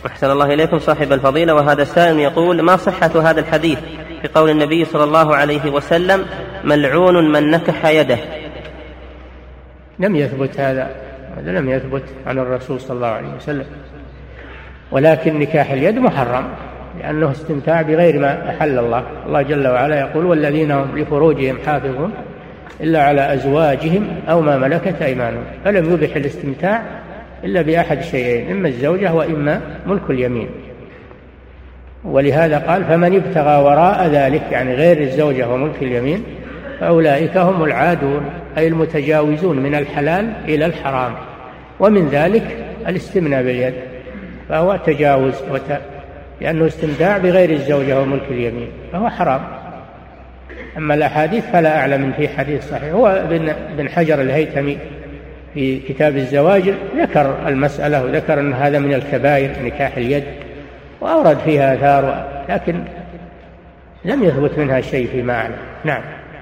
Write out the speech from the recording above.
أحسن الله إليكم صاحب الفضيلة. وهذا السائل يقول: ما صحة هذا الحديث في قول النبي صلى الله عليه وسلم: ملعون من نكح يده؟ لم يثبت هذا لم يثبت عن الرسول صلى الله عليه وسلم، ولكن نكاح اليد محرم لأنه استمتاع بغير ما أحل الله. الله جل وعلا يقول: والذين هم لفروجهم حافظون إلا على أزواجهم أو ما ملكت أيمانهم، فلم يبح الاستمتاع إلا بأحد شيئين: إما الزوجة وإما ملك اليمين. ولهذا قال: فمن ابتغى وراء ذلك، يعني غير الزوجة وملك اليمين، فأولئك هم العادون، أي المتجاوزون من الحلال إلى الحرام. ومن ذلك الاستمناء باليد، فهو تجاوز لأنه استمتاع بغير الزوجة وملك اليمين، فهو حرام. أما الأحاديث فلا أعلم إن في حديث صحيح. هو ابن حجر الهيثمي في كتاب الزواج ذكر المسألة، وذكر أن هذا من الكبائر نكاح اليد، وأورد فيها آثار، لكن لم يثبت منها شيء فيما أعلم. نعم.